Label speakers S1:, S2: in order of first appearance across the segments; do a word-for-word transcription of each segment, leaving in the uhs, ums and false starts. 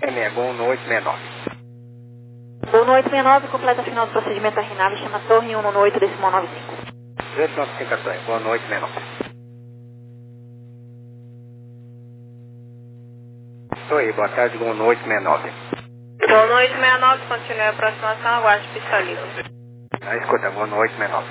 S1: M E, Gol no oito seis nove.
S2: Gol no oito seis nove, completa final do procedimento R nave, chama torre um no oito, decimal nove cinco.
S1: zero nove cinco Catanha, Gol no oito seis nove. Estou aí, boa tarde, Gol no oito seis nove.
S3: Gol no oito seis nove, continue a aproximação, aguarde pista livre.
S1: Ah, escuta, Gol no oito seis nove.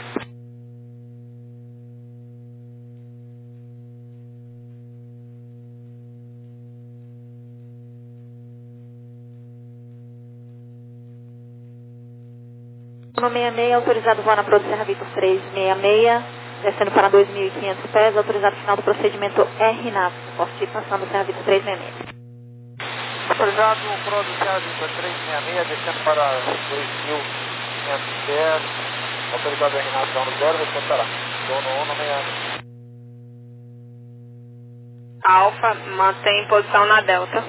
S2: No sessenta e seis, autorizado voar na Pro Serra Victor três seis seis, descendo para dois mil e quinhentos pés, autorizado final do procedimento R nave, suporte passando Serra Victor três seis seis.
S4: Autorizado o Pro Serra Victor três seis seis, descendo para dois mil e quinhentos pés, autorizado R nave down zero, reportará. Dono um no seis.
S3: Alfa, mantém posição na Delta.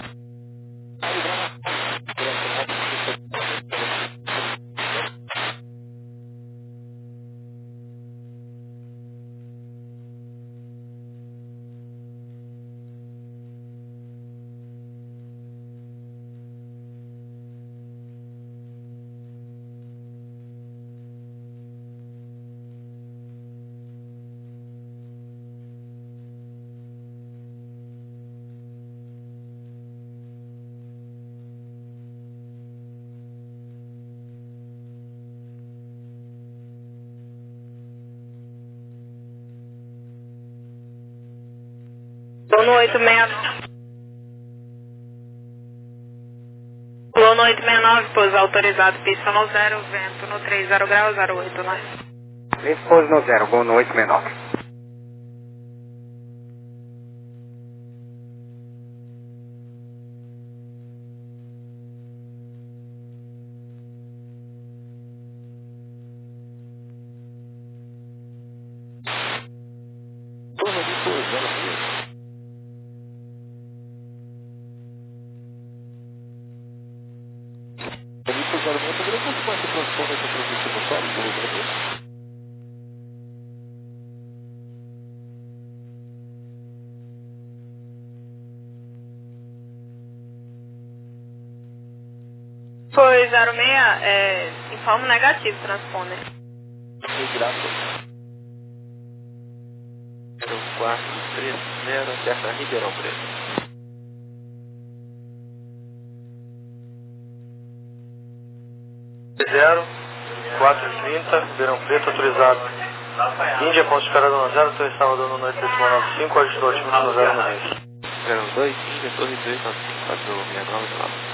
S3: Gol no oito seis nove. Gol no oito seis nove, pouso autorizado, pista no zero, vento no trinta graus, zero oito lá.
S1: Vento pouso no zero, Gol no oito seis nove.
S3: Foi zero seis, é, informe negativo, transponder.
S4: Graças. quatro três zero, acerta Ribeirão Preto. zero, quatro trinta, Ribeirão Preto, autorizado. Índia, ponto esperado no zero, torre Salvador no noite decimal nove cinco, ajudou altimetro no zero no mês. zero dois, Índia, torre três nove cinco, quatro seis nove nove.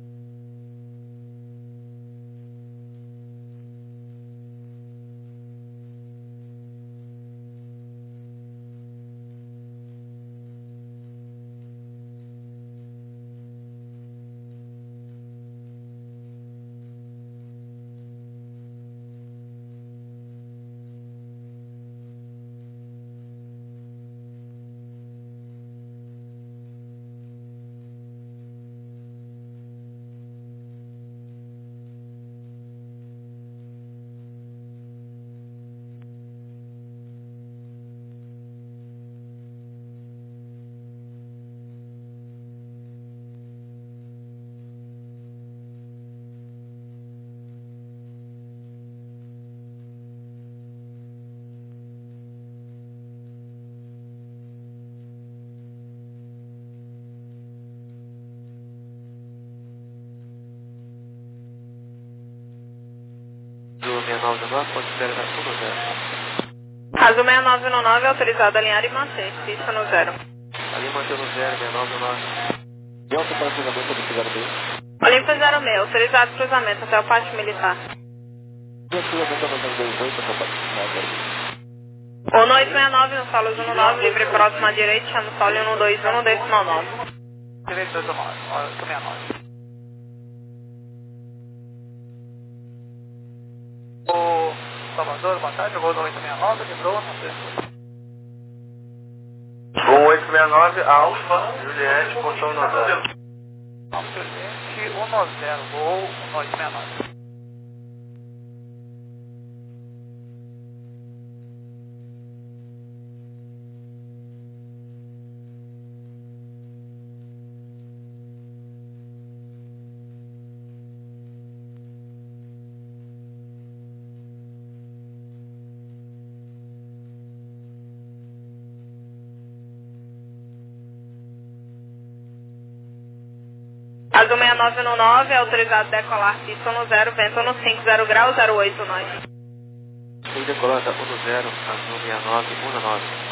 S4: seis nove nove, ponto zero no zero.
S3: Azul seis nove nove, autorizado a alinhar e manter, pista no zero.
S4: Ali manter no zero, seis nove nove. Delta para cruzamento do zero dois.
S3: Olimpo zero seis, autorizado cruzamento até o pátio militar.
S4: Cruzamento no zero dois oito, até o pátio militar.
S3: O no oito seis nove, no solo um nove, livre próximo à direita, chama solo um dois um, decimal nove.
S4: Direito dois nove, oito seis nove. O Salvador, boa tarde, voo no oito seis nove, lembrou, não sei se... Voo oito seis nove, Alfa, Juliette, portão no zero. Alfa, Juliette, um no zero, voo no oito seis nove.
S3: Azul seis nove um nove, autorizado decolar pista no zero, vento no cinco zero grau, zero oito nove.
S4: Tem decolada um zero, Azul seis nove um nove.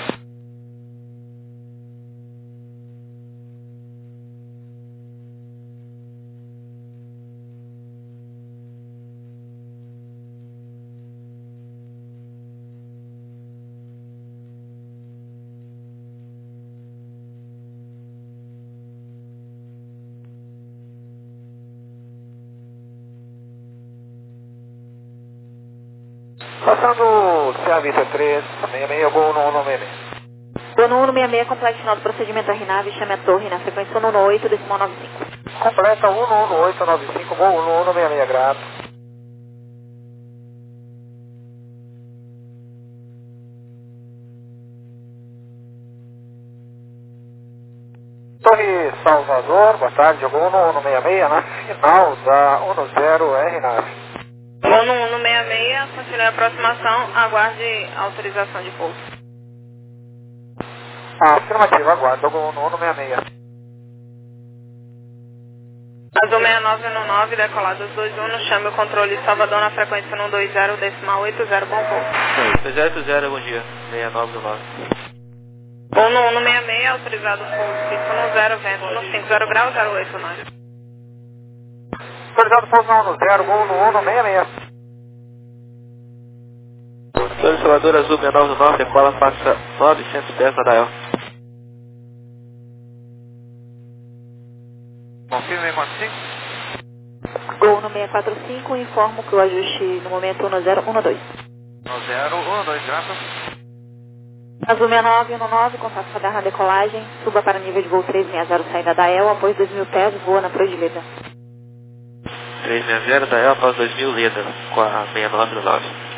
S1: Passando serviço três seis seis, Gol no um seis seis.
S2: Gol no um seis seis, complete final do procedimento R nave, chame a torre na frequência um oito, decimal nove cinco.
S1: Completa um um oito nove cinco, Gol no um seis seis, grato. Torre Salvador, boa tarde, Gol no um seis seis, na final da um zero R nave.
S3: Gol no um seis seis, continue a aproximação, aguarde autorização de pouso.
S1: Afirmativo, aguardo, Gol no um seis seis.
S3: Azul seis nove um nove, decolados dois um, chame o controle Salvador na frequência um dois zero, decimal oito zero, bom pouso.
S4: dois zero oito zero, bom dia, seis nove um nove.
S3: Gol no um seis seis, autorizado pouso, pista no zero, vento no cinco zero grau, zero oito nove.
S1: Autorizado pouso no um zero, Gol no um seis seis.
S4: Torre Salvador Azul seis nove um nove, decola, passa novecentos pés na Dael.
S1: Confirme quatro cinco.
S2: Gol no seis quatro cinco, informo que o ajuste no momento um zero um dois.
S1: um zero um dois, graças.
S2: Azul seis nove um nove, contato radar na decolagem, suba para nível de voo trezentos e sessenta, saída da E L, após dois mil pés, voa na Prodileda.
S4: trezentos e sessenta da E L após dois mil líder, com a seis nove um nove.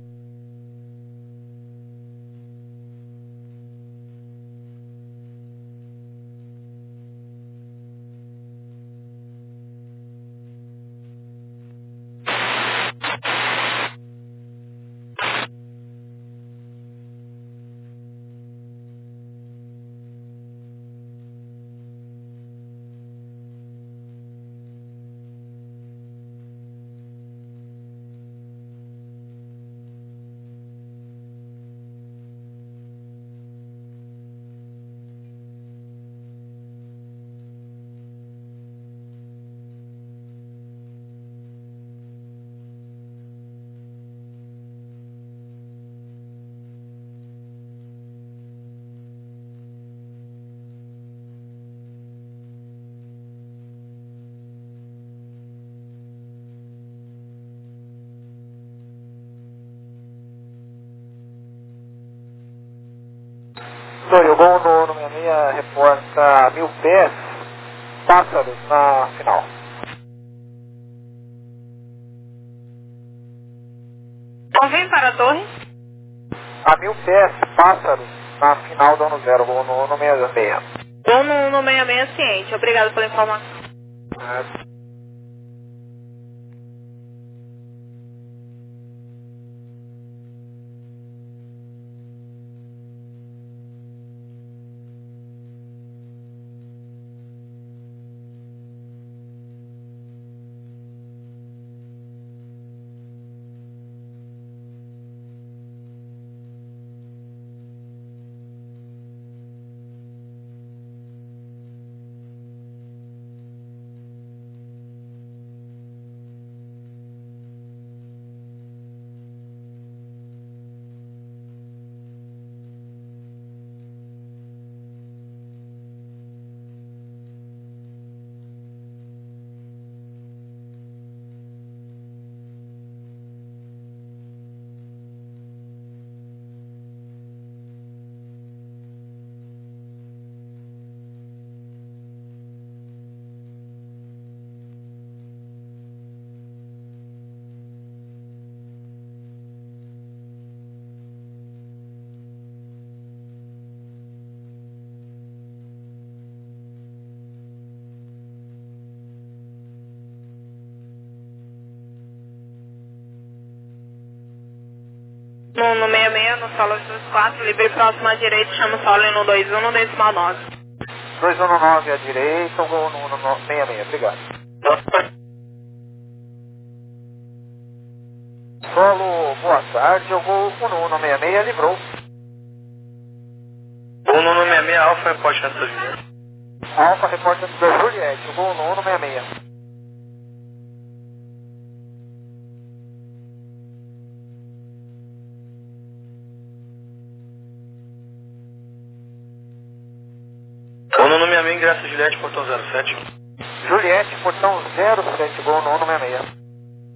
S1: Torre, o Gol no um seis seis reporta mil pés, pássaros na final.
S3: Convém para a torre?
S1: A mil pés, pássaros na final do um zero, Gol no um seis seis.
S3: Gol no um seis seis, ciente. Obrigado pela informação.
S1: É.
S3: No, no seis seis, no solo dois quatro, livre próximo à direita, chama o solo no dois um, no decimal nove.
S1: dois um nove à direita, Gol no um seis seis, obrigado. Solo, boa tarde, jogou o Nuno seis seis, livrou.
S4: O Nuno seis seis, Alfa, repórter da Juliette.
S1: Alfa, repórter da Juliette, jogou o Nuno seis seis.
S4: O Nuno seis seis, ingressa Juliette, portão zero sete.
S1: Juliette, portão zero sete, jogou o Nuno seis seis.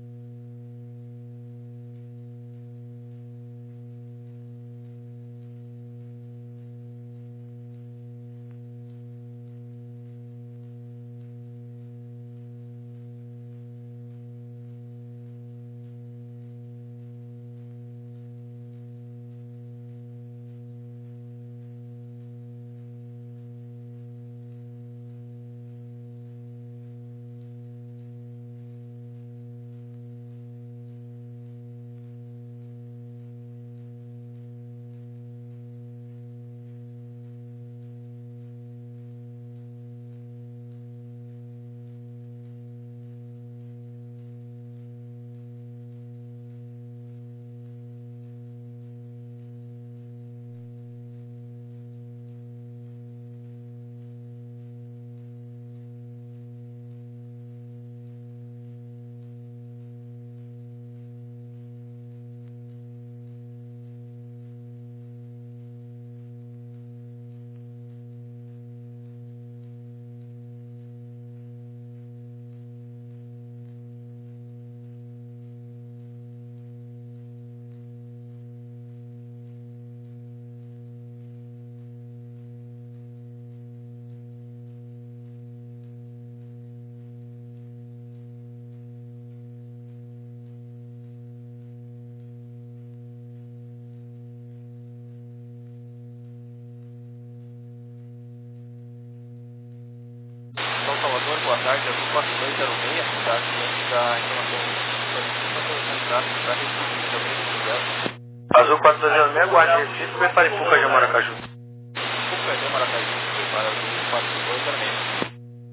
S4: Salvador, boa tarde, azul quatro dois zero seis, tá? Ciente da informação solicitando para Recife, também azul quatro dois zero seis, aguarde Recife, prepare Fuca de Maracaju. Fuca de Maracaju, prepara azul quatro dois zero seis.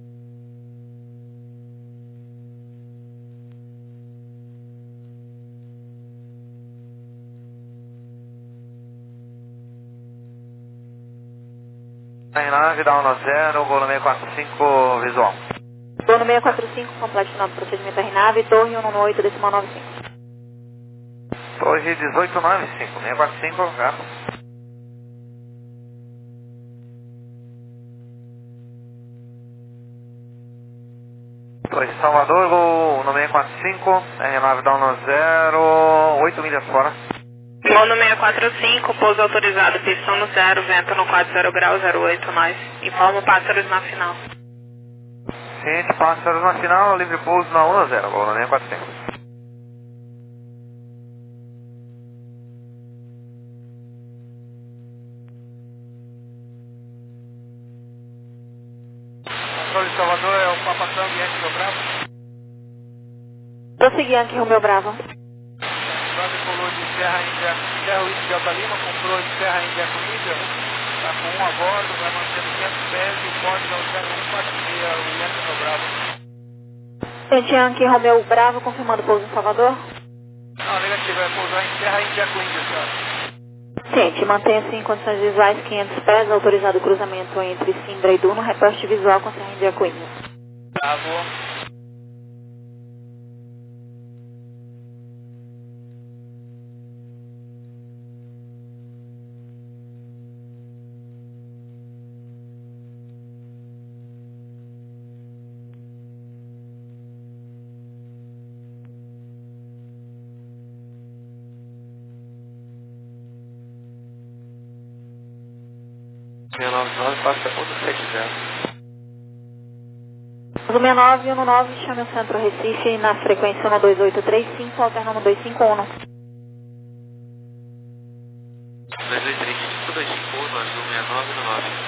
S1: R nove, dá um zero, gol seis quatro cinco, visual.
S2: Gol seis quatro cinco, complete o nome do procedimento R nove, torre um oito, decimal nove cinco.
S1: Torre dezoito nove cinco, seis quatro cinco, gato. Torre Salvador, gol seis quatro cinco, R nove, dá um zero, oito milhas fora.
S3: Gol no seis quatro cinco, pouso autorizado, pistão no zero, vento no quatro zero grau, zero oito, nós. Informa pássaros na final.
S1: Ciente, pássaros na final, livre pouso na um zero, gol seis quatro cinco. Controle de Salvador, é o Papa Tango Yankee Rio Bravo.
S2: Prosseguir Yankee Romeo Bravo.
S1: Bravo colou de Serra Índia, Serra Whisky Delta Lima, comprou de Serra Índia com Índia. Está com um a bordo, vai mantendo quinhentos pés e o código é o zero um quatro seis, o Yankee Rio Bravo.
S2: Ciente Yankee Romeo Bravo, confirmando o pouso em Salvador.
S1: Não, negativo, vai pousar em Serra Índia com Índia, senhora.
S2: Ciente, mantenha-se em condições visuais quinhentos pés, autorizado o cruzamento entre Simbra e Duno, reporte visual com Serra Índia com Índia.
S1: Bravo.
S4: seis nove nove, passa um sete zero.
S2: Azul seis nove um nove, chame o centro Recife na frequência um dois oito três cinco, alterna um dois cinco um.
S4: dois dois três cinco, dois cinco um, azul seis nove um nove.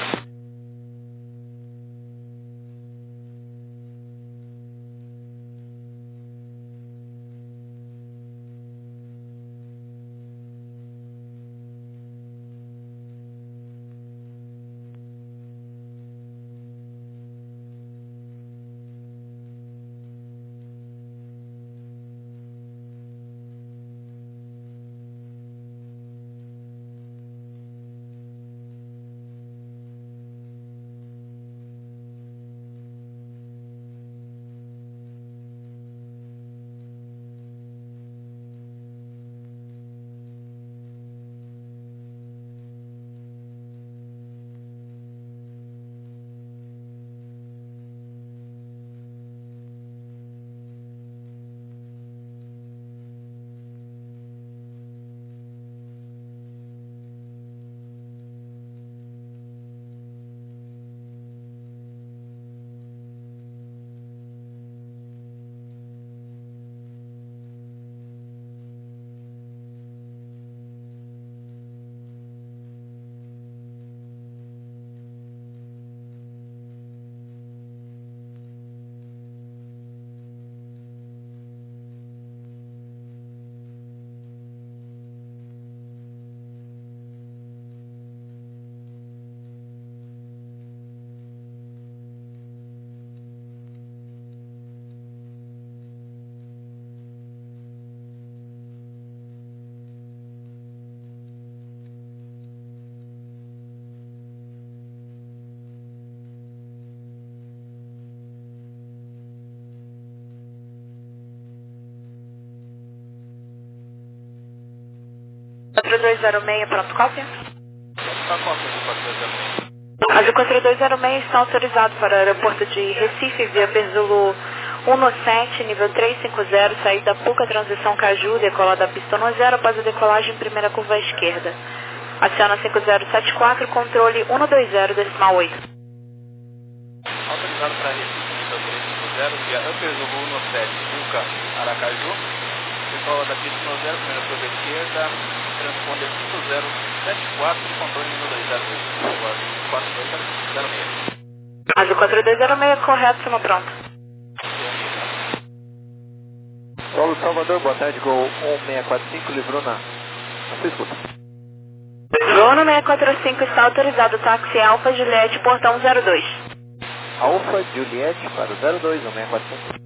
S3: dois zero seis, pronto, cópia.
S1: Está cópia do quatro dois zero seis.
S3: Azul quatro dois zero seis está autorizado para o aeroporto de Recife, via Perzolo um sete, nível trezentos e cinquenta, saída Puca, transição Caju, decola da pista um zero, após a decolagem, primeira curva à esquerda. Aciona cinco zero sete quatro, controle um dois zero, decimal oito.
S1: Autorizado para Recife, nível trezentos e cinquenta, via Perzolo um sete, Puca, Aracaju, decola da pista um zero, primeira curva à esquerda, transponder cinco zero sete quatro, controle um dois zero, quatro dois zero seis.
S3: Azul quatro dois zero seis, correto, cima pronto.
S4: Paulo Salvador, boa tarde, Gol um seis quatro cinco, livrou na... Você escuta.
S3: Gol no seis quatro cinco está autorizado, táxi Alfa Juliette, portão zero dois.
S4: Alfa Juliette para o zero dois, um seis quatro cinco.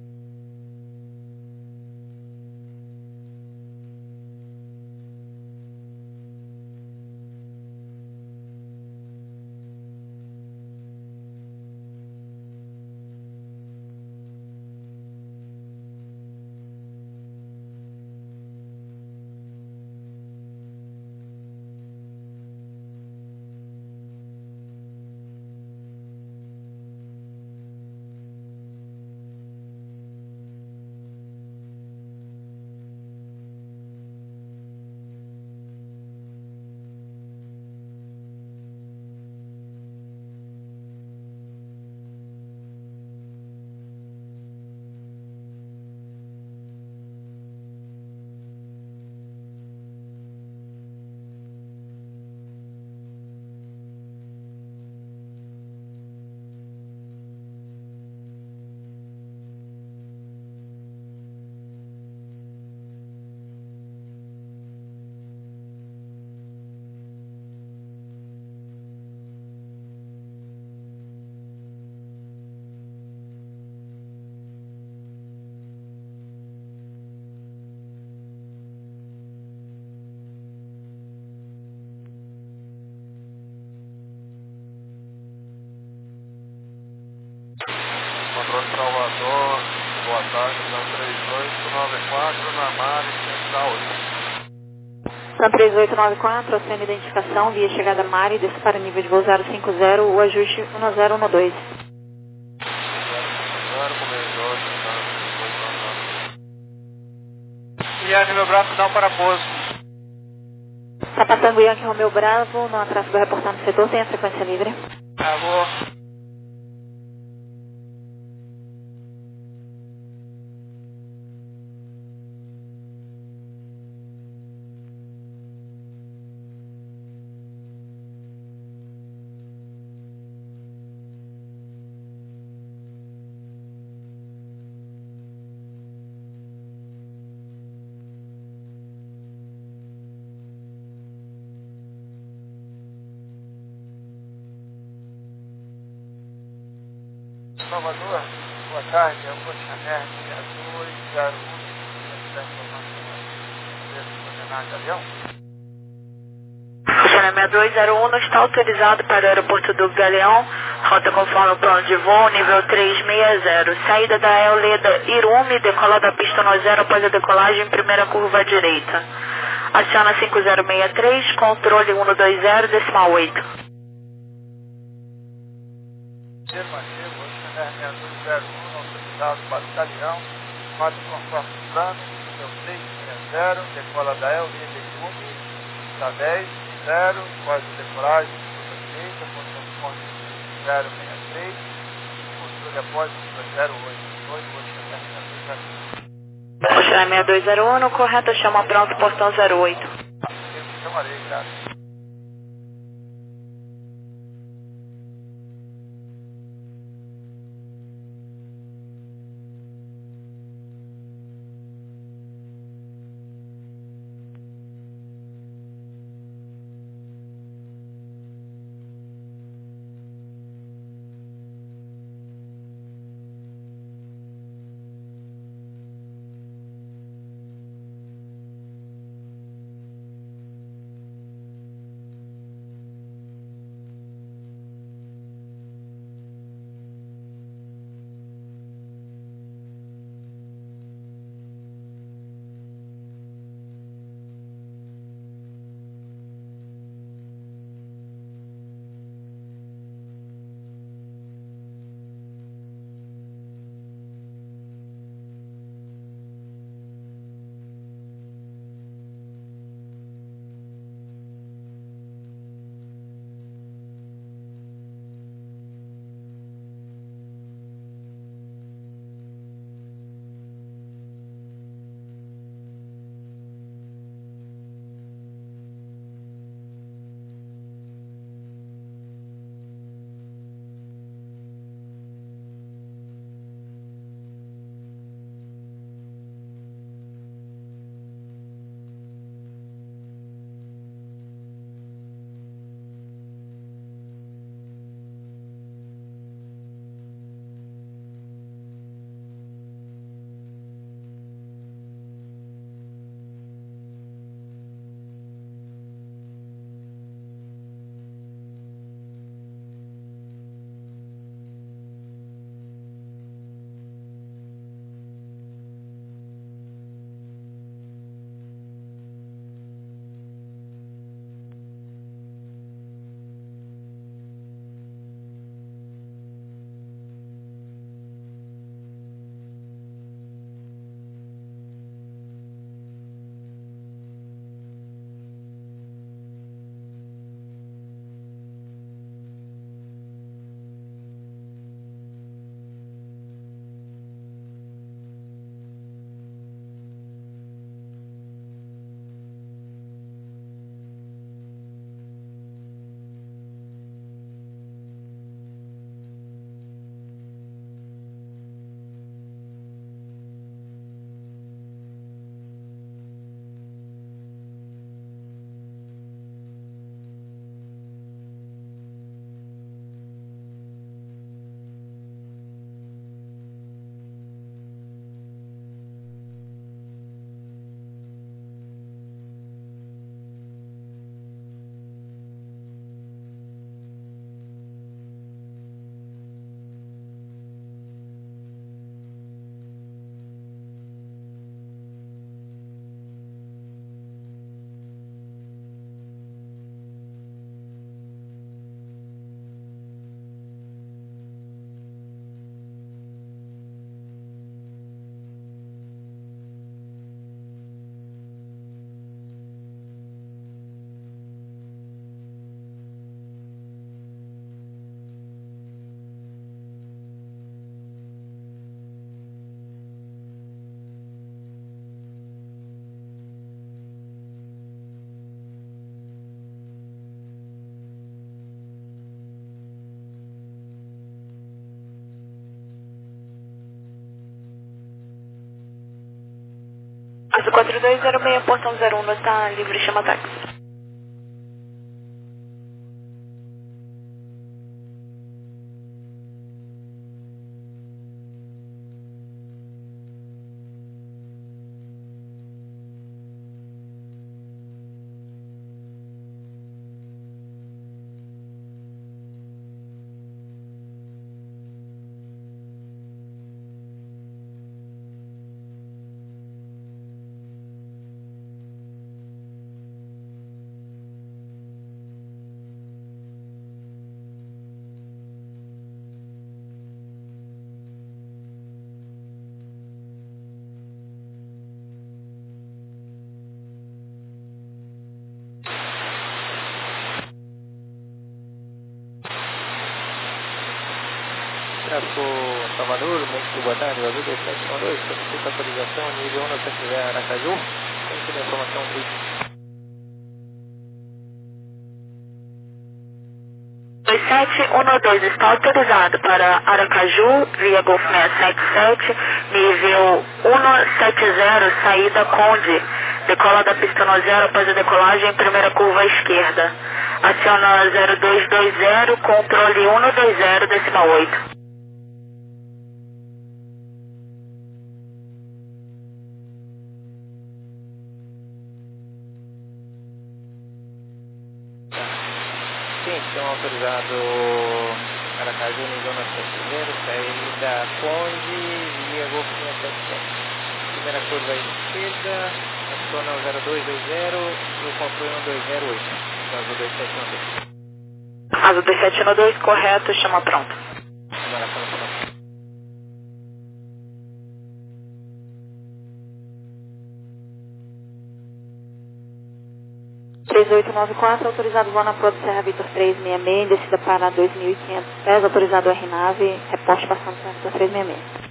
S1: Controle Salvador, boa tarde, são três oito nove quatro, na Mari, Central oito.
S2: São três oito nove quatro, oceano identificação, via chegada Mari, desce para nível de voo zero cinco zero, o ajuste um zero um dois.
S1: Yankee meu braço, dá um parafuso.
S2: Está passando o Yankee Romeu Bravo, não atraso do reportar no setor, tem a sequência livre.
S1: Acabou. Salvador, boa tarde, é o Cochaner, seis dois zero um, avião.
S3: Cochaner seis dois zero um está autorizado para o aeroporto do Galeão, rota conforme o plano de voo, nível trezentos e sessenta, saída da Euleda Irume, decola da pista no zero após a decolagem, primeira curva à direita. Aciona cinco zero seis três, controle um dois zero, decimal oito.
S1: Afirmativo, Cochaner seis dois zero um, autorizado para o Galeão, rota conforme o plano, nível trezentos e sessenta, decola da Euleda Irume, está dez zero, após a decolagem, curva direita, posição zero seis três, controle após curva zero oito dois, Cochaner seis dois zero um.
S3: Cochaner seis dois zero um, correto, chama pronto, portão zero oito.
S1: Eu chamarei, graças.
S3: Azul quatro dois zero seis, portão zero um, está livre, chama táxi.
S1: Tráfico Salvador, muito boa tarde, Azul dois sete um dois, solicita autorização nível um no centro de Aracaju, tem que dar informação de
S3: dois sete um dois está autorizado para Aracaju, via Golf seiscentos e setenta e sete, nível cento e setenta, saída Conde, decola da pista no zero após a decolagem, primeira curva à esquerda. Aciona zero dois dois zero, controle cento e vinte, decimal oito.
S1: Sim, estão autorizados Aracaju, nível novecentos e setenta, saída Conde, via Golf seiscentos e setenta e sete. Primeira curva à esquerda, aciona o zero dois dois zero e o controle cento e vinte e oito. Azul dois sete um dois.
S3: Azul dois sete um dois, correto, chama pronto.
S1: Embarcação pronta.
S2: três oito nove quatro, autorizado voo na Pro de Serra Vitor trezentos e sessenta e seis, descida para dois mil e quinhentos pés, autorizado R nave, reporte passando Serra Vitor trezentos e sessenta e seis.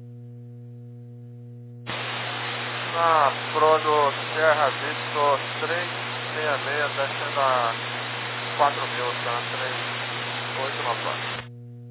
S4: Na Pro do Serra Vitor trezentos e sessenta e seis, descendo a quatro mil, tá? três oito nove quatro.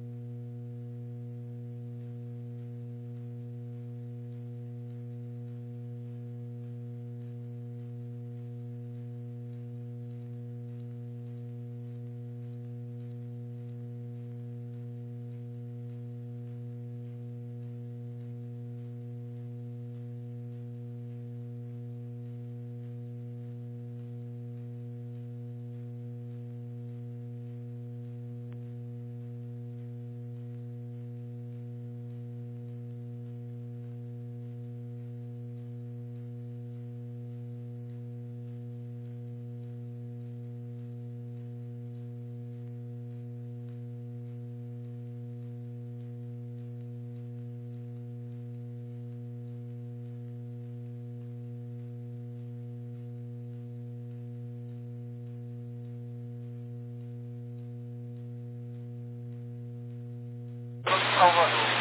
S4: Salvador.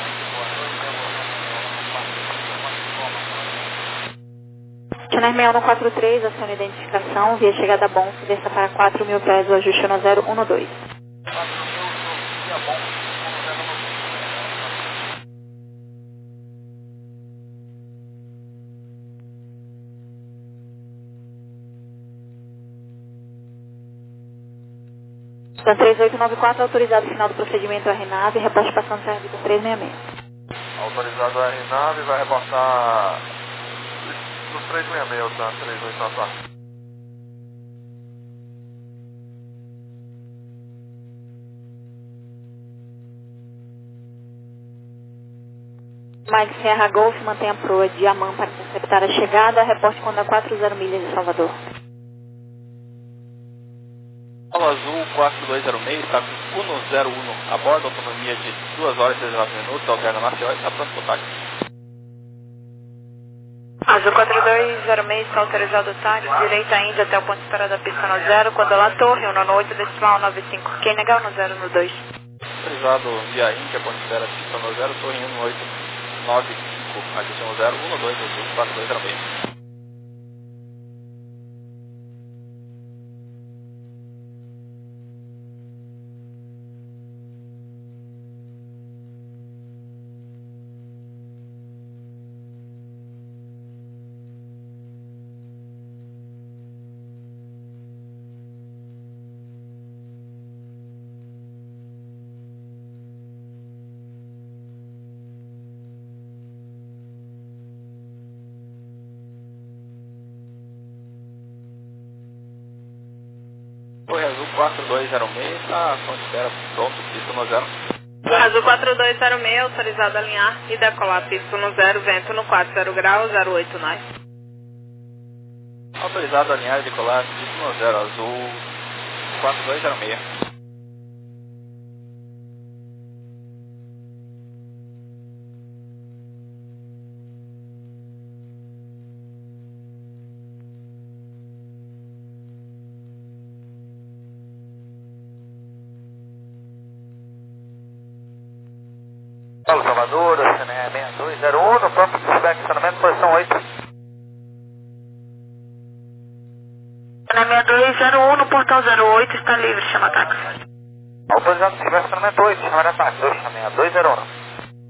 S2: Channel seis um quatro três, aciona a identificação, via chegada bom, desça para quatro mil pés, o ajuste no zero um dois. Então, três oito nove quatro, autorizado final do procedimento R nave, reporte passando Serra Vitor trezentos e sessenta e seis.
S4: Autorizado a R nave, vai reportar dos trezentos e sessenta e seis, tá? três oito nove quatro.
S2: Mike Serra Golf, mantenha a proa Diamant para interceptar a chegada, reporte quando a quatro zero milhas de Salvador.
S5: Paulo Azul quatro dois zero seis, está com um zero um a bordo, autonomia de duas horas e dezenove minutos, alterna Maceió, está pronto para o táxi.
S3: Azul quatro dois zero seis, está autorizado o táxi, direita ainda até o ponto de parada da pista no zero, quando lá torre, um oito, decimal nove cinco, quem negar no zero no dois.
S5: Autorizado via Índia, ponte de espera pista no zero, torre um oito nove cinco, adição zero um dois Azul quatro dois zero seis. quatro dois zero seis, está com espera pronto, pista no zero.
S3: Azul quatro dois zero seis, autorizado a alinhar e decolar pista no zero, vento no quatro zero graus, zero oito nós.
S5: Autorizado a alinhar e decolar pista no zero, azul quatro dois zero seis.
S1: Paulo Salvador, C N E seis dois zero um, no próprio feedback, estacionamento, posição oito.
S3: C N E seis dois zero um, no portão zero oito, está livre, chama táxi.
S1: Autorizado feedback, estacionamento oito, chama táxi, dois seis dois zero um.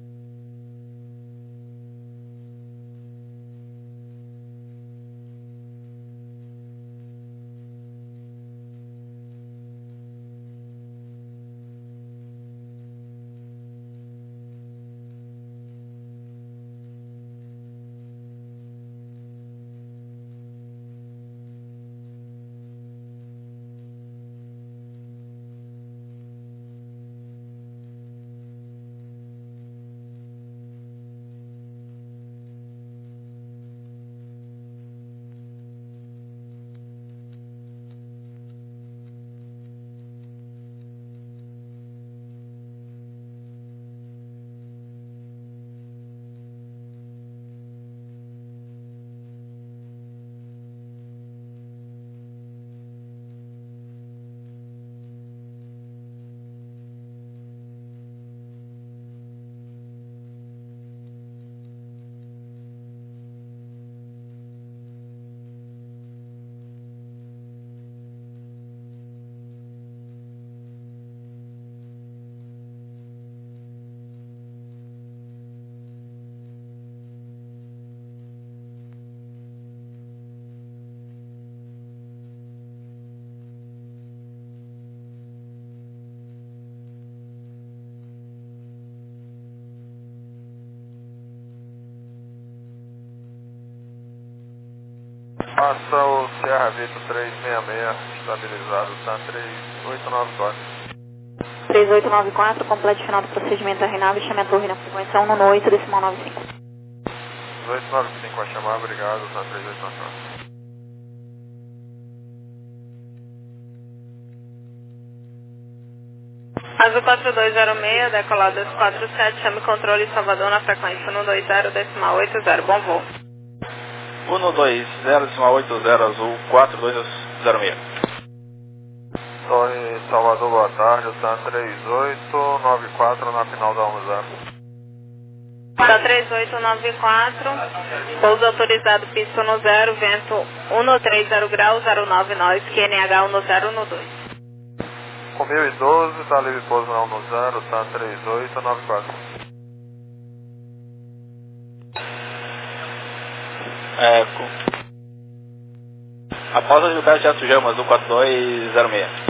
S4: Passa o Sierra Vitor três seis seis, estabilizado, está três oito nove quatro.
S2: três oito nove quatro, completo final do procedimento R nove, chame a torre na frequência um nove oito, decimal nove cinco.
S4: oito nove cinco vai chamar, obrigado, está três oito nove quatro.
S3: Azul quatro dois zero seis, decolado dois quatro sete, chame controle Salvador na frequência um dois zero, decimal oito zero, bom voo.
S5: um dois zero, decimal oito zero, azul quatro dois zero seis.
S4: Torre Salvador, boa tarde, está três oito nove quatro na final da um zero.
S3: Está três oito nove quatro, pouso autorizado, pista no zero, vento um três zero graus, zero nove nós, Q N H um zero um dois.
S4: Com mil e doze, está livre pouso na um zero, está três oito nove quatro.
S5: É, com... Após a Gilberto Gesto Gama, azul quatro dois zero seis.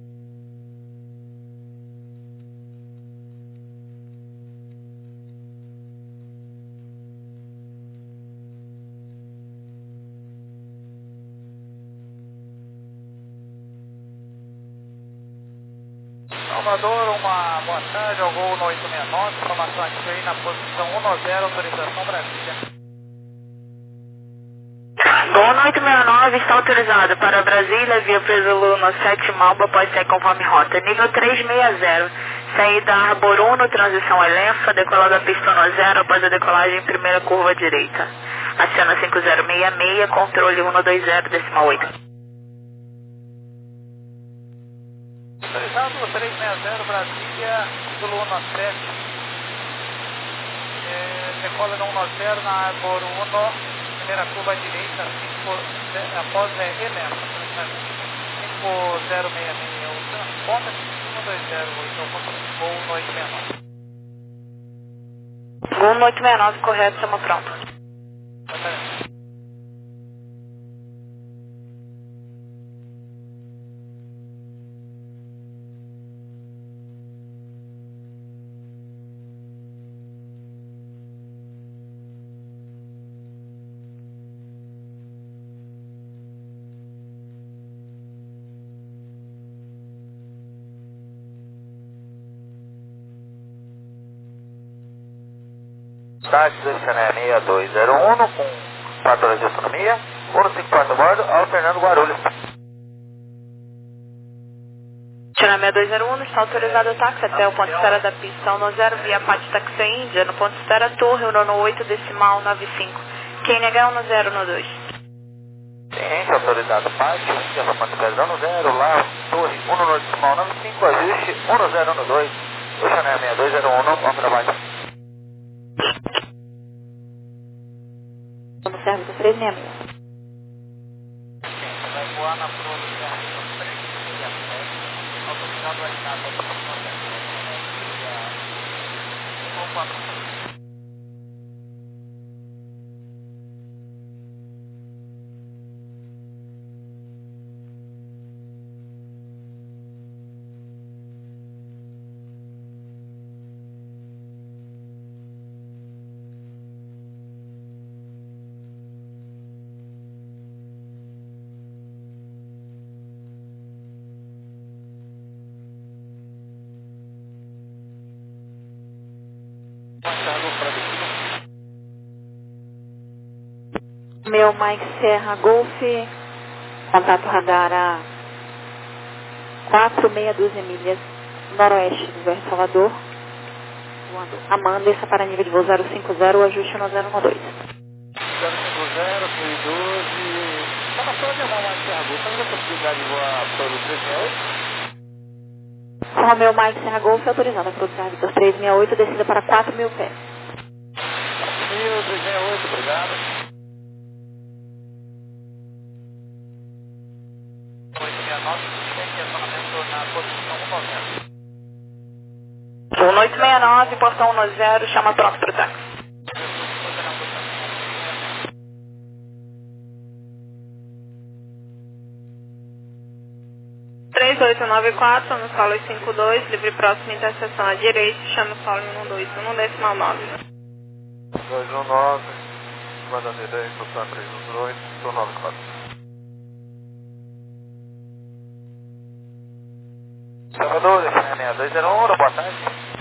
S1: Salvador, uma boa tarde, ao voo no oito seis nove, informação aqui aí na posição um zero, autorização Brasília.
S3: Gol no oito seis nove está autorizado para Brasília, via Preso no sete Malba, pode ser conforme rota. Nível três seis zero, saída Arbor um, transição Elenfa, decolada pista no zero, após a decolagem, primeira curva direita. Aciona cinco zero seis seis, controle um dois zero, decimal oito.
S1: Autorizado três seis zero, Brasília, título um sete. É, decola no um zero na Arbor um. Primeira curva à direita, cinco, após é Elenfa, cinco zero seis seis, o transponder um dois zero oito, o voo no oito seis nove.
S3: Gol no oito seis nove, correto, estamos prontos.
S4: Táxi do Xané seis dois zero um com quatro horas de autonomia, um cinco quatro a bordo, alternando Guarulhos.
S3: Xané seis dois zero um, está autorizado o táxi até o ponto de espera da pista um zero via Pátio Taxi Índia, no ponto de espera Torre, o nono oito decimal nove cinco, Q N H um zero um dois.
S4: Ciência, autorizado Pátio Índia, no ponto de espera um zero, lá, Torre, um nono decimal nove cinco, ajuste um zero um dois, o Xané seis dois zero um, vamos trabalho.
S2: No serviço três seis seis.
S1: Vai voar na prova do Serra Vitor três seis sete, autorizado a estar da
S2: Meu Mike Serra Golf, contato radar a quatro meia dúzia milhas noroeste do Verde Salvador. Amanda, essa para nível de voo zero cinco zero, ajuste no zero um dois.
S1: zero cinco zero, três doze. Está na sua demanda, Mike Serra Golf. Tem a possibilidade de voar para o três seis oito?
S2: Romeu Mike Serra Golf, autorizado a produção Vitor três seis oito, descida para quatro mil pés.
S1: quatro mil, três seis oito, obrigado. oito seis nove, tem estacionamento na posição um noventa.
S3: um oito seis nove, portão um zero, chama pronto para o táxi. três oito nove quatro, no solo cinco dois, livre próximo interseção à direita, chama o solo um dois um, decimal nove.
S4: dois um nove, manda direito, tá três um oito, estou nove quatro. Salvador, Xané seis dois zero um, boa tarde.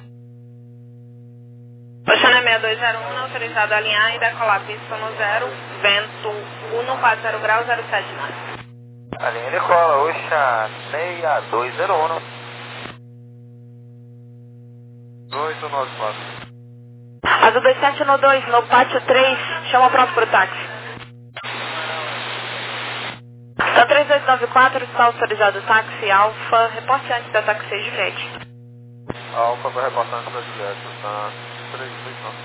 S3: O Xané seis dois zero um, autorizado a alinhar e decolar pista no zero, vento um quatro zero graus, zero sete nove.
S4: A linha de cola, Oxa seis dois zero um. oito nove quatro.
S3: Azul dois sete um dois, no pátio três, chama pronto para o táxi. Está três oito nove quatro, está autorizado o táxi Alfa, reporte antes da táxi Juliette.
S4: Alfa para reportar antes da Juliette, tá três seis nove.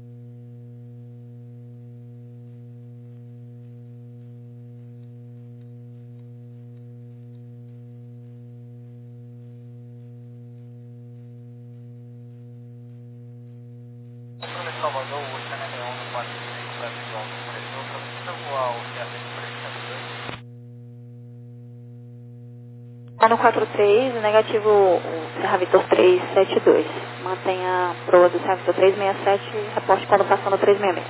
S1: Salvador, o Xané seis um no quatro seis sete dois, precisa voar o Serra Vitor três sete dois.
S2: No quatro três, negativo o Serra Vitor três sete dois. Mantenha a proa do Serra Vitor três seis sete, reporte quando passar no três seis seis.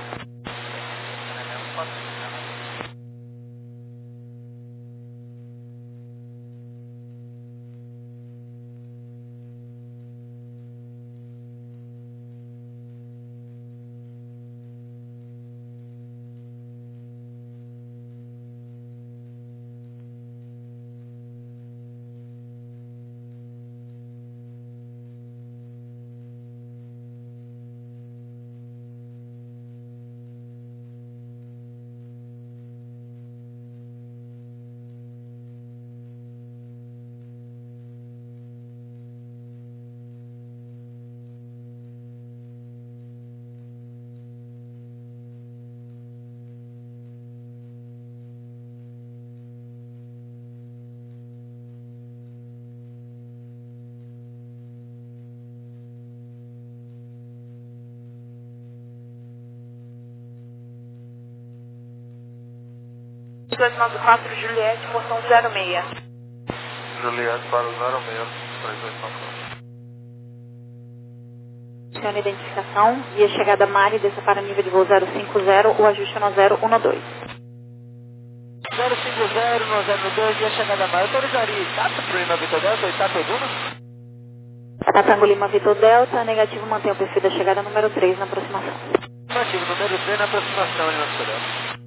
S3: dois nove quatro, Juliette, portão zero seis.
S4: Juliette para o zero seis, três dois nove quatro.
S2: Selecione a identificação, via chegada Mari, desça para nível de voo zero cinco zero, o ajuste no zero um dois.
S1: zero cinco zero, no zero dois, via chegada Mari. Autorizaria Itata para o Lima Vitor Delta, Itata Eduna?
S2: Tatango Lima Vitor Delta, negativo, mantém o perfil da chegada número três na aproximação.
S1: Afirmativo, número três na aproximação, Lima Fidel.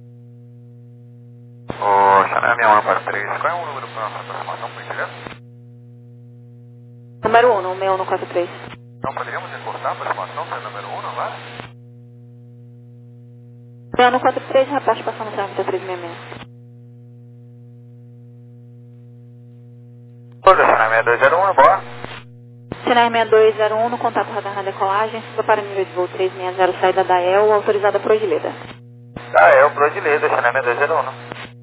S4: Ô, Chanel seis um quatro três, qual é o número para nossa aproximação, por gentileza?
S2: Número um, no seis um quatro três.
S4: Então poderíamos reportar a aproximação para o número um, não é?
S2: seis um quatro três, reporte passando Serra Vitor três seis seis.
S4: Ô, Chanel seis dois zero um, é boa.
S2: Sinais seis dois zero um no contato radar na decolagem, suba para nível de voo três seis zero, saída da E L, autorizada por Odileda.
S4: Ah, é o Prodileda, Chanel seis dois zero um, né?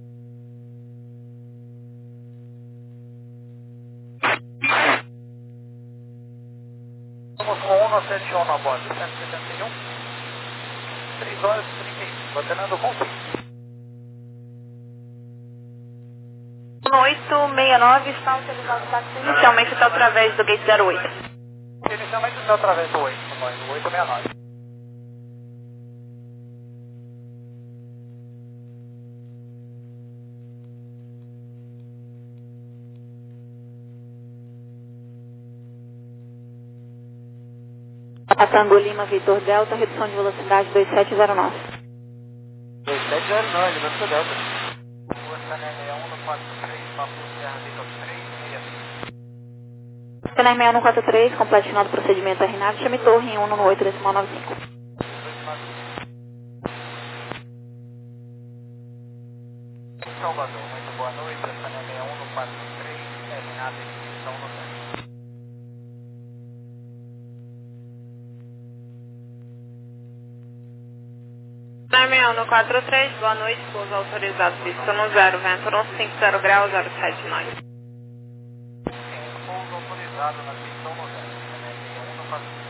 S4: Estamos com um no sete um na borda, cento e setenta e um. três horas e trinta e um, baterando com fim.
S3: oito seis nove está autorizado o táxi inicialmente está através do gate zero oito.
S4: Inicialmente está através do oito, no oito seis nove.
S2: Tango Lima, Vitor Delta, redução de velocidade dois sete zero nove.
S1: dois sete zero nove, Lima Fidel.
S4: Rua Chanel seis um no quatro três, Papo Serra Vitor três seis seis.
S2: Sinais seis um quatro três, completo final do procedimento R nove, chame torre em um no oito decimal nove cinco.
S4: Salvador, muito boa noite, Chanel seis um no quatro três, R nove, edição no zero.
S3: seis um no quatro três, boa noite, pouso autorizado, pista no zero, vento no cinco zero graus, zero sete nove.
S4: Pouso autorizado na pista no zero, Chanel seis um no quatro três.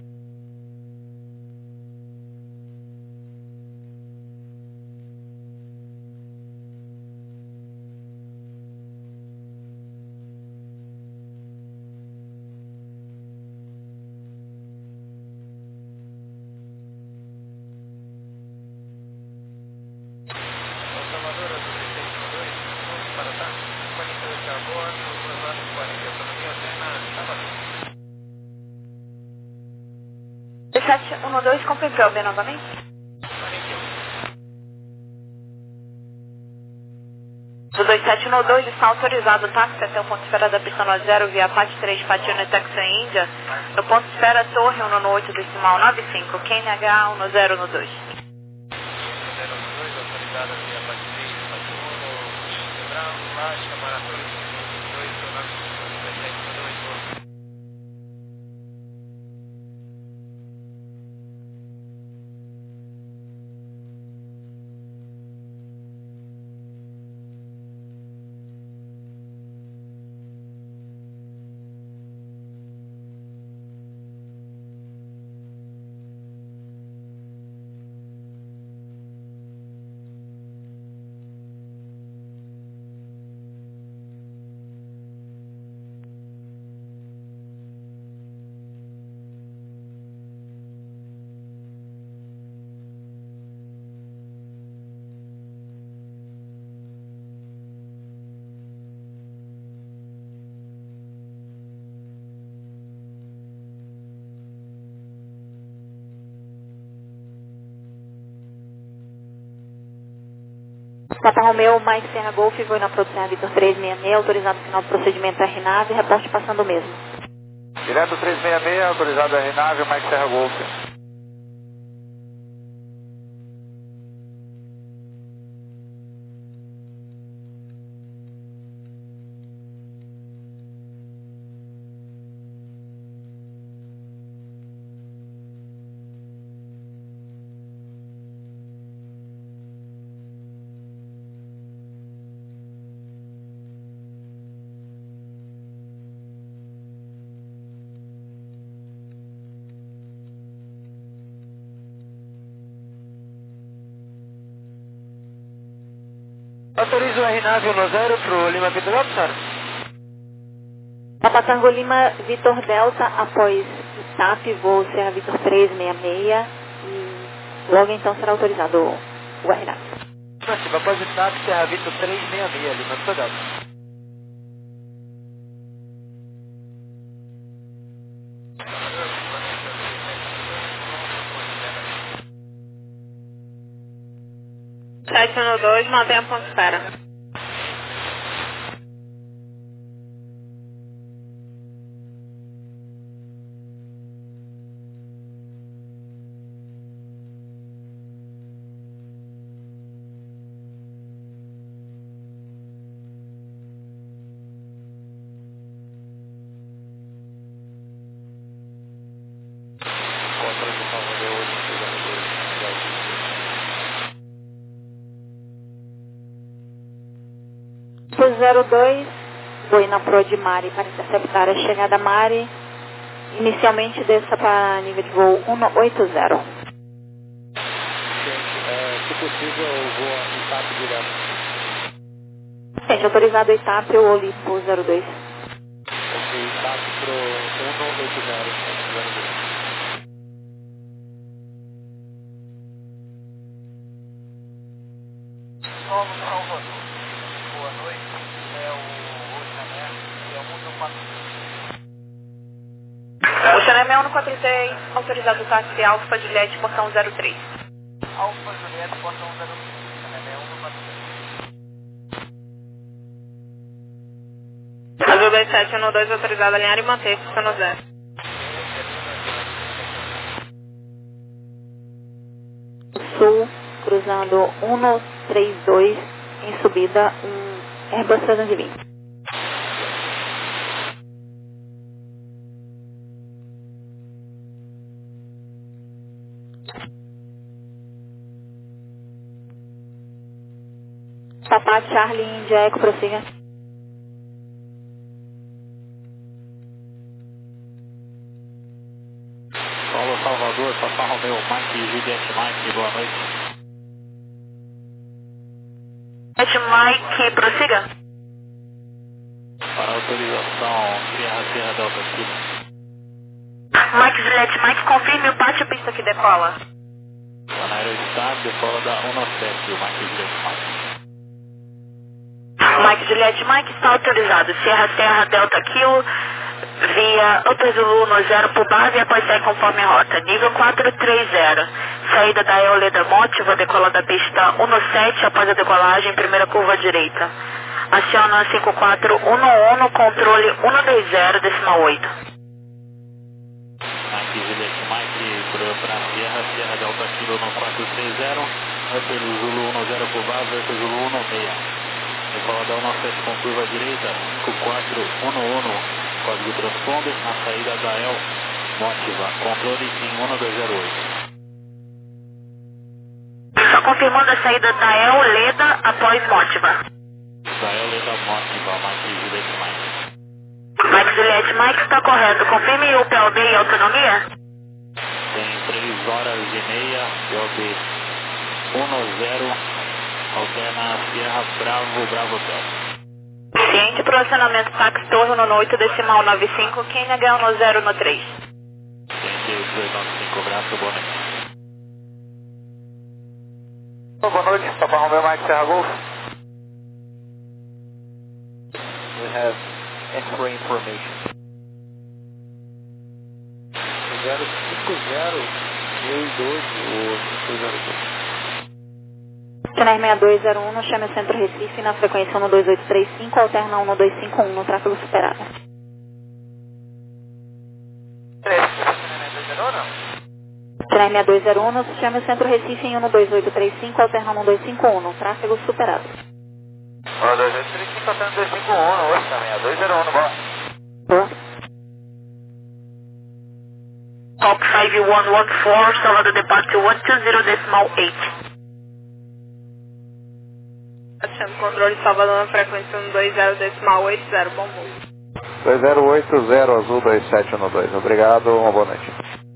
S4: Salvador, a dezesseis por dois, vamos para tá? quarenta e oito a bordo, duas horas e quarenta de autonomia, antena Salvador.
S3: sete um dois, completou bem novamente?
S4: quarenta e um.
S3: O dois sete um dois está autorizado o táxi até o ponto de espera da pista no zero via P A T três, Patione, Texas, Índia, no ponto de espera Torre um no oito decimal nove cinco, Q N H um no zero no dois.
S4: zero dois, autorizada via P A T três, Patione, Quebrão, Baixa, Maratona, dois, nove cinco, dezessete, dois, dois.
S2: Papa Romeo, Mike Serra Golf, voo na produção Vitor três seis seis, autorizado final do procedimento R nove, reporte passando o mesmo.
S4: Direto três seis seis, autorizado R nove, Mike Serra Golf.
S1: Autoriza o R nove um no zero pro Lima Vitor Delta, senhora?
S2: Papa Tango Lima, Vitor Delta, após I T A P, voo Serra Vitor três seis seis, e logo então será autorizado o R nove.
S1: Afirmativa, após I T A P, Serra Vitor três seis seis, Lima Vitor Delta.
S3: sete um dois, mantenha a ponto de espera.
S2: zero dois, vou na Pro de Mari para interceptar a chegada Mari. Inicialmente desça para nível de voo cento e oitenta.
S1: É, se possível, eu vou a Itap direto.
S2: Gente, autorizado Itap ou Olimpo zero dois.
S1: Ok, Itap pro cento e oitenta. Novo Salvador. Boa noite. É o Oxané, é o Mundo quatro.
S3: Oxané um quatro três, autorizado táxi Alfa Juliette, portão zero três.
S1: Alfa Juliette, portão zero três. Oxané um quatro três.
S3: Azul dois sete um dois, autorizado alinhar e manter, no zero.
S2: Sul, cruzando cento e trinta e dois, em subida, um Airbus trezentos e vinte. Papá Charlie India Eco, prossiga.
S1: Paulo Salvador, Papá Romeu, Mike, Juliette Mike, boa noite.
S3: Mike, prossiga.
S1: Para autorização, Sierra Sierra Delta Kilo.
S3: Mike Juliette Mike, confirme o pátio pista que decola.
S1: Aero Star, decola da cento e sete, o Mike Juliette Mike.
S3: Mike Juliette Mike está autorizado. Sierra Serra Delta Kilo via Upper Zulu no zero por base e após sair conforme a rota. Nível quatro três zero. Saída da Eoleda Motiva, decola da pista cento e sete após a decolagem, primeira curva à direita. Aciona cinco quatro um um, controle cento e vinte, decimal oito.
S1: Mike Juliette Mike, para Sierra Sierra Delta Kilo no quatro três zero. Upper Zulu no zero por base, Upper Zulu cento e seis. Decola da cento e sete com curva à direita, cinco quatro um um, código transponder, na saída da El Motiva, controle em cento e vinte oito.
S3: Só confirmando a saída da El Leda após Motiva.
S1: Da El Leda Motiva, Mike Juliette Mike.
S3: Mike Juliette Mike está correto. Confirme o P L B e autonomia.
S1: Tem três horas e meia, P L B um zero, alterna Sierra Bravo, Bravo Hotel.
S3: Ciente para o acionamento táxi Torre no oito decimal nove cinco, Kenya H um zero no três.
S1: Ciente dois nove cinco, abraço, boa noite.
S4: Boa noite, Papa Romeo Mike Serra Golf.
S1: We have X-ray information. zero cinco zero dois dois ou cinco zero dois.
S2: Channel seis dois zero um, chame o Centro Recife na frequência um dois oito três cinco, alterna um dois cinco um no tráfego superado. Channel seis dois zero um, chame o Centro Recife em um dois oito três cinco, alterna um dois cinco um no tráfego superado.
S4: um dois oito três cinco, alterna um dois cinco um, hoje também, seis dois zero um, boa.
S2: Boa.
S3: Top cinco um um quatro, Salvador Departure cento e vinte decimal oito. Achando controle Salvador na frequência um dois zero decimal oito zero, bom voo.
S4: dois zero oito zero, Azul dois sete um dois, obrigado, uma boa noite.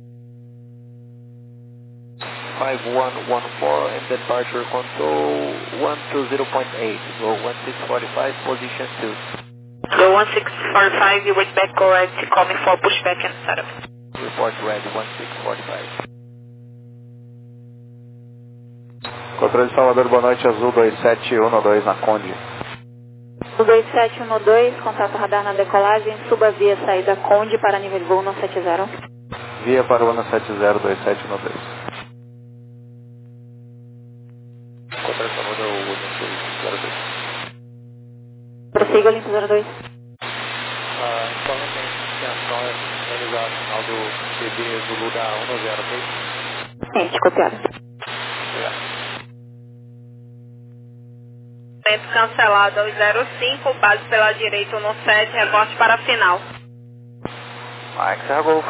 S1: cinco um um quatro and departure control one two zero point eight, go one six four five, position two.
S3: Go one six four five, you wait back correct, call me for pushback and setup.
S1: Report ready, one six four five.
S4: Controle de Salvador, boa noite, Azul dois sete um dois na Conde.
S2: dois sete um dois, contato radar na decolagem, suba via saída Conde para nível de voo cento e setenta.
S4: Via para o cento e setenta, dois sete um dois.
S1: Controle de Salvador,
S2: Prossiga, Olimpo zero dois.
S1: Ah, informa que a intenção é realizar o final do P B Zulu da um no zero, ok?
S2: Gente, copiado.
S1: Obrigado.
S3: Cancelado aos zero cinco, base pela direita no sete, reporte para a final.
S4: Mike Serra Golf.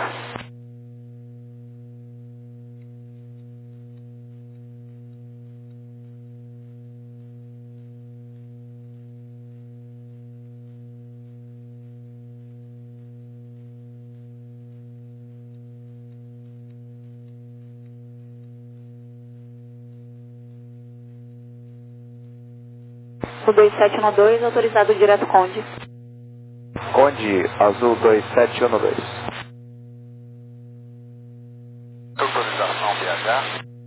S2: O dois sete um dois, autorizado direto Conde.
S4: Conde, Azul dois sete um dois.
S5: Autorização B H.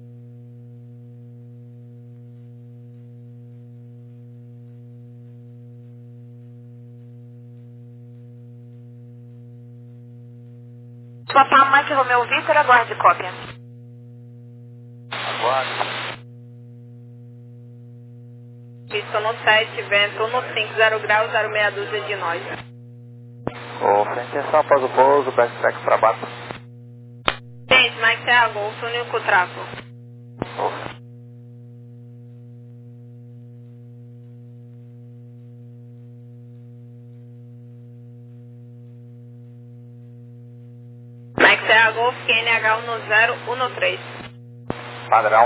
S3: Papá Mike Romeu Vitor, aguarde cópia.
S5: Aguarde.
S3: Pista no sete, vento no cinco zero graus, zero meia dúzia de nós.
S4: Golf, intenção após o pouso, backtrack para baixo.
S3: Gente, Mike Serra Golf, único com o tráfego.
S4: Golf.
S3: Mike Serra Golf, Q N H um no zero um no três.
S4: Padrão.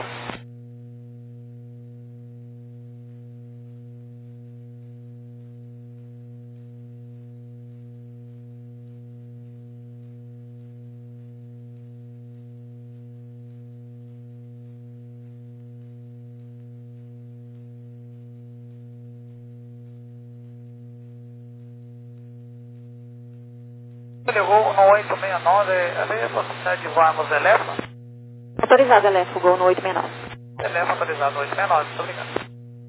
S1: Levou no oito seis nove, havia a possibilidade de voarmos Elefant?
S2: Autorizado, Elefo, Gol no oito seis nove.
S1: Elefant autorizado no oito seis nove, muito obrigado.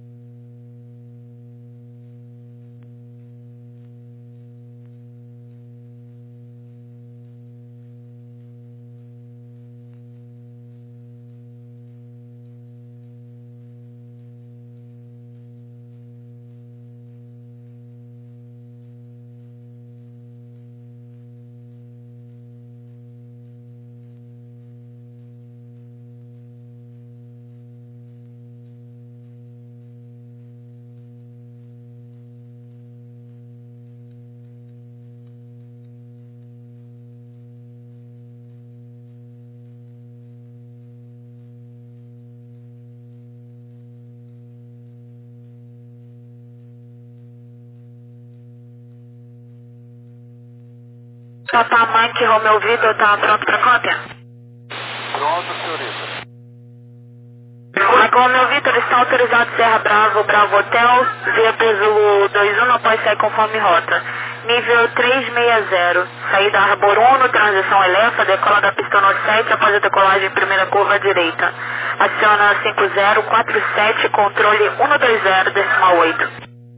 S3: Papá Mike Romeu Vitor, tá pronto para cópia?
S5: Pronto, senhorita.
S3: Mike Romeu Vitor, está autorizado Serra Bravo, Bravo Hotel, via Zulu dois um, após sair conforme rota. Nível três seis zero, saída Arbor um, transição Elefa, decola da pista no sete, após a decolagem primeira curva à direita. Aciona cinco zero quatro sete, controle um dois zero, decimal oito.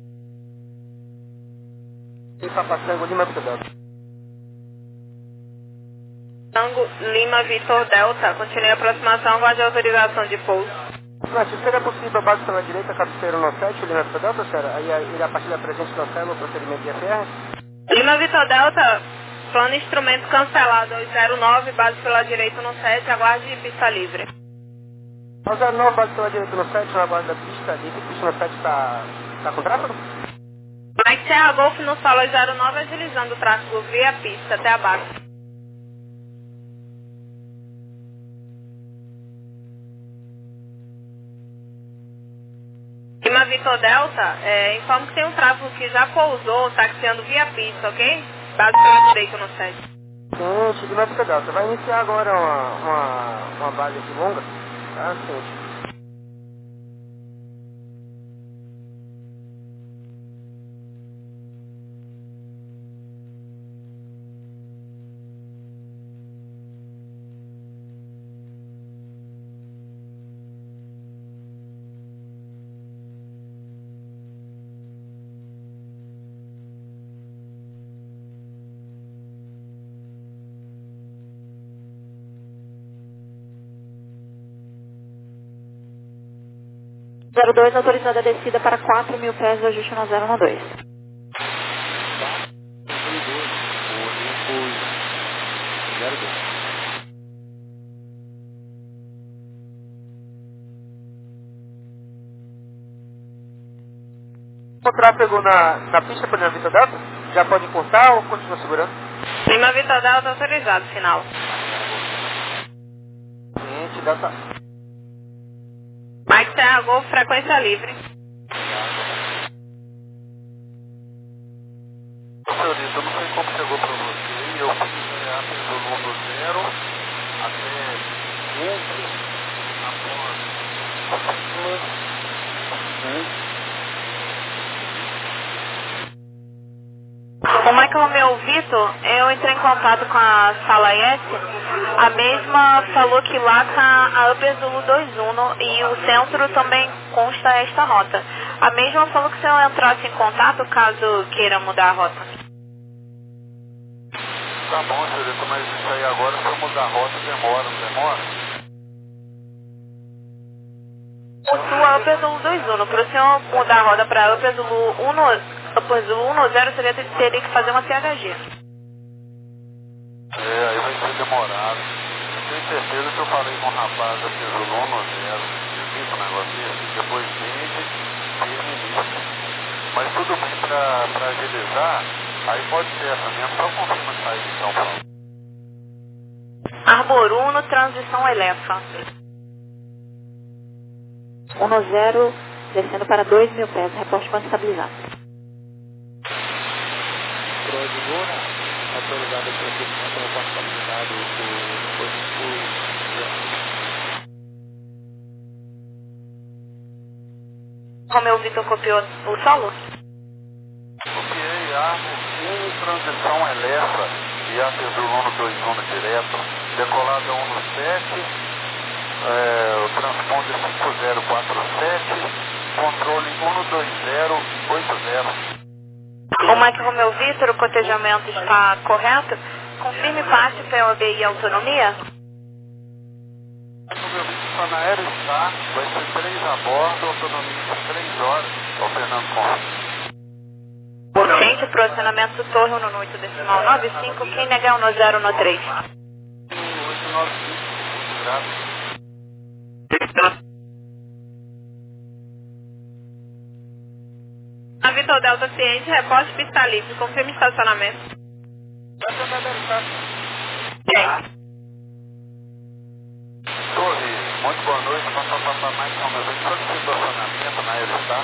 S1: E Papa Tango Lima Delta.
S3: Tango Lima Vitor Delta, continue a aproximação, aguarde a autorização de pouso.
S1: Francisco, seria possível base pela direita, cabeceiro no sete, Lima Vitor Delta, senhora? Aí ele a partir da presente no céu, o procedimento de I F R?
S3: Lima Vitor Delta, plano instrumento cancelado aos zero nove, base pela direita no sete, aguarde pista livre.
S1: Ao zero nove, base pela direita no sete, na base da pista livre, pista no sete está tá com tráfego?
S3: Mike Serra Golf no solo aos zero nove, agilizando o tráfego via pista até abaixo. Lima Vitor Delta, é, informo que tem um tráfego que já pousou, taxiando via pista, ok? Base pela direita no sete.
S1: Gente, Lima Vitor Delta, vai iniciar agora uma, uma, uma base aqui longa, tá, gente?
S2: zero dois, autorizada a descida para quatro mil pés, ajuste no zero dois.
S5: zero dois.
S1: O tráfego na, na pista para Lima Vitor Delta? Já pode importar ou continua segurando?
S3: Lima Vitor Delta autorizado, final.
S1: Cliente, Delta.
S3: Mike Serra Golf, frequência livre.
S4: Senhorita, eu não sei como chegou para você e eu fui ganhar pelo mundo zero até quinze
S3: O Michael Romeo Vitor, eu entrei em contato com a Sala S, a mesma falou que lá está a Upper Zulu dois um e o centro também consta esta rota. A mesma falou que se eu entrasse em contato caso queira mudar a rota.
S4: Tá bom, senhorita, mas isso aí agora, se eu mudar a rota, demora, não demora?
S3: O sua Upper Zulu dois um, para o senhor mudar a rota para Upper Zulu um, Upper Zulu um zero, seria teria que fazer uma C H G.
S4: É, aí vai ser demorado. Eu tenho certeza que eu falei com o rapaz da Zulu um zero, existe um negócio desse, depois vende e ministra. Mas tudo bem pra, pra agilizar, aí pode ser essa mesmo, só confirma que sai de São Paulo.
S3: Arbor Uno, transição Elefa.
S2: um zero, descendo para dois mil pés, reporte quando estabilizado.
S5: Prodigona, autorizado o procedimento, reporte estabilizado do dispositivo.
S3: Como o Vitor copiou o solo?
S4: Copiei Arbor um, transição Elefa e a Zulu dois um direto, decolada um sete, é, o transponder cinco zero quatro sete, controle um dois zero oito zero.
S3: O Mike Romeo Vitor, o cotejamento está correto? Confirme parte P O B e autonomia?
S4: O meu vídeo está na Aerostar, vai ser três a bordo, autonomia de três horas, o Fernando Conte.
S3: Gente, posicionamento torre no oito decimal nove cinco, quem negar no zero no três.
S4: oito nove cinco, graças.
S3: A Vitor Delta Ciente, reporte pista livre, confirme estacionamento. Gente.
S4: Torre, muito boa noite, vamos passar mais uma vez todo esse estacionamento na Aerostar.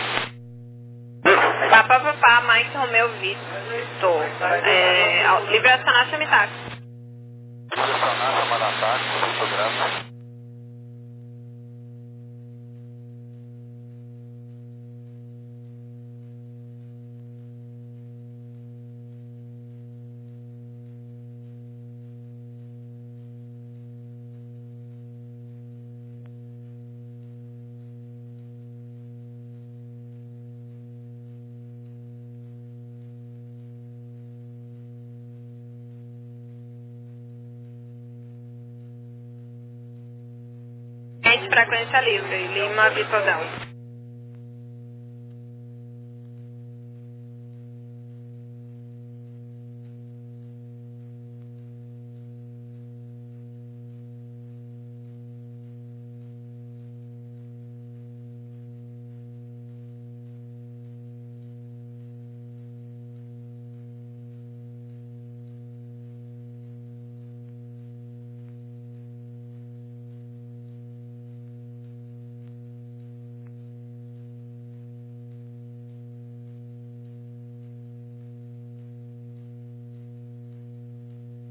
S3: Papapá, Mike Romeo Vitor. É, livre acionar, chame táxi.
S4: Estacionar, chamar a táxi, muito graças.
S3: Gente, frequência livre, Lima Vitor Delta.